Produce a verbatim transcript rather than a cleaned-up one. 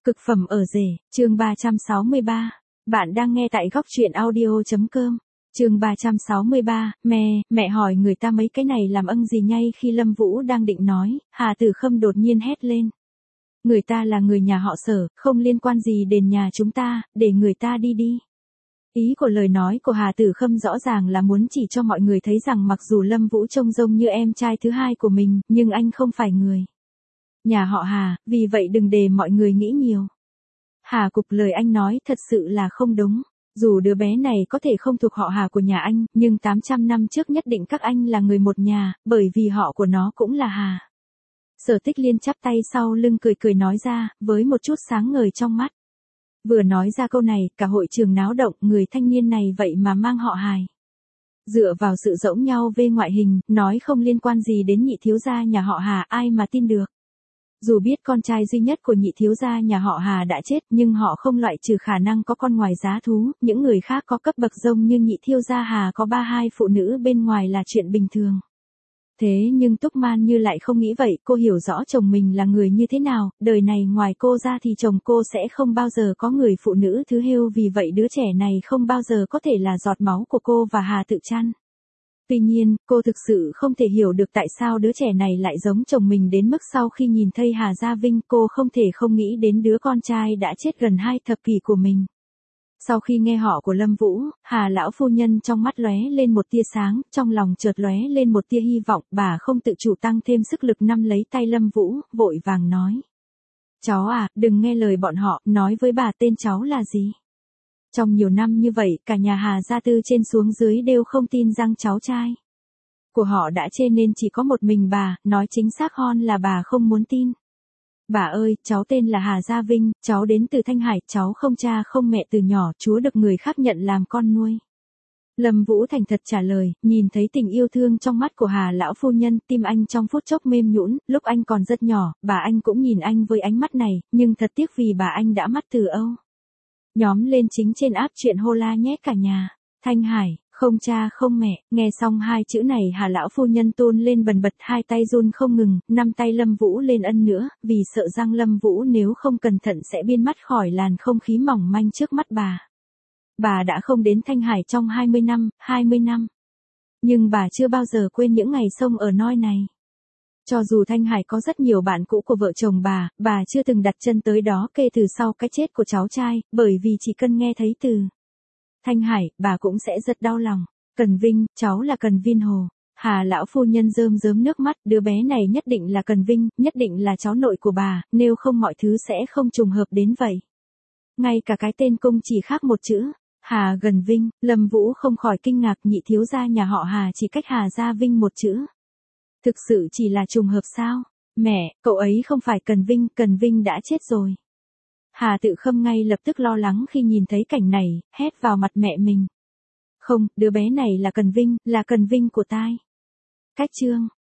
Cực phẩm ở rể, chương ba trăm sáu mươi ba. Bạn đang nghe tại góc truyện audio.com. Chương ba trăm sáu mươi ba, mẹ, mẹ hỏi người ta mấy cái này làm ân gì nhây khi Lâm Vũ đang định nói, Hà Tử Khâm đột nhiên hét lên. Người ta là người nhà họ Sở, không liên quan gì đến nhà chúng ta, để người ta đi đi. Ý của lời nói của Hà Tử Khâm rõ ràng là muốn chỉ cho mọi người thấy rằng mặc dù Lâm Vũ trông giống như em trai thứ hai của mình, nhưng anh không phải người nhà họ Hà, vì vậy đừng để mọi người nghĩ nhiều. Hà Cục, lời anh nói thật sự là không đúng. Dù đứa bé này có thể không thuộc họ Hà của nhà anh, nhưng tám trăm năm trước nhất định các anh là người một nhà, bởi vì họ của nó cũng là Hà. Sở Tích Liên chắp tay sau lưng cười cười nói ra, với một chút sáng ngời trong mắt. Vừa nói ra câu này, cả hội trường náo động, người thanh niên này vậy mà mang họ Hà. Dựa vào sự giống nhau về ngoại hình, nói không liên quan gì đến nhị thiếu gia nhà họ Hà, ai mà tin được. Dù biết con trai duy nhất của nhị thiếu gia nhà họ Hà đã chết, nhưng họ không loại trừ khả năng có con ngoài giá thú, những người khác có cấp bậc rông như nhị thiếu gia Hà có ba hai phụ nữ bên ngoài là chuyện bình thường. Thế nhưng Túc Man Như lại không nghĩ vậy, cô hiểu rõ chồng mình là người như thế nào, đời này ngoài cô ra thì chồng cô sẽ không bao giờ có người phụ nữ thứ hêu, vì vậy đứa trẻ này không bao giờ có thể là giọt máu của cô và Hà Tự Trăn. Tuy nhiên, cô thực sự không thể hiểu được tại sao đứa trẻ này lại giống chồng mình đến mức sau khi nhìn thấy Hà Gia Vinh, cô không thể không nghĩ đến đứa con trai đã chết gần hai thập kỷ của mình. Sau khi nghe họ của Lâm Vũ, Hà lão phu nhân trong mắt lóe lên một tia sáng, trong lòng chợt lóe lên một tia hy vọng, bà không tự chủ tăng thêm sức lực nắm lấy tay Lâm Vũ, vội vàng nói. Cháu à, đừng nghe lời bọn họ, nói với bà tên cháu là gì. Trong nhiều năm như vậy, cả nhà Hà Gia từ trên xuống dưới đều không tin rằng cháu trai của họ đã chết nên chỉ có một mình bà, nói chính xác hơn là bà không muốn tin. Bà ơi, cháu tên là Hà Gia Vinh, cháu đến từ Thanh Hải, cháu không cha không mẹ từ nhỏ, Chúa được người khác nhận làm con nuôi. Lâm Vũ thành thật trả lời, nhìn thấy tình yêu thương trong mắt của Hà lão phu nhân, tim anh trong phút chốc mềm nhũn, lúc anh còn rất nhỏ, bà anh cũng nhìn anh với ánh mắt này, nhưng thật tiếc vì bà anh đã mất từ Âu. Nhóm lên chính trên áp chuyện hô la nhé cả nhà. Thanh Hải, không cha không mẹ, nghe xong hai chữ này Hà lão phu nhân tôn lên bần bật, hai tay run không ngừng, năm tay Lâm Vũ lên ân nữa, vì sợ rằng Lâm Vũ nếu không cẩn thận sẽ biến mất khỏi làn không khí mỏng manh trước mắt bà. Bà đã không đến Thanh Hải trong hai mươi năm, hai mươi năm. Nhưng bà chưa bao giờ quên những ngày sông ở nơi này. Cho dù Thanh Hải có rất nhiều bạn cũ của vợ chồng bà, bà chưa từng đặt chân tới đó kể từ sau cái chết của cháu trai, bởi vì chỉ cần nghe thấy từ Thanh Hải, bà cũng sẽ rất đau lòng. Cần Vinh, cháu là Cần Vinh Hồ. Hà lão phu nhân rơm rớm nước mắt, đứa bé này nhất định là Cần Vinh, nhất định là cháu nội của bà, nếu không mọi thứ sẽ không trùng hợp đến vậy. Ngay cả cái tên cung chỉ khác một chữ, Hà Gần Vinh, Lâm Vũ không khỏi kinh ngạc, nhị thiếu gia nhà họ Hà chỉ cách Hà Gia Vinh một chữ. Thực sự chỉ là trùng hợp sao? Mẹ, cậu ấy không phải Cần Vinh, Cần Vinh đã chết rồi. Hà Tự Khâm ngay lập tức lo lắng khi nhìn thấy cảnh này, hét vào mặt mẹ mình. Không, đứa bé này là Cần Vinh, là Cần Vinh của tai. Cách chương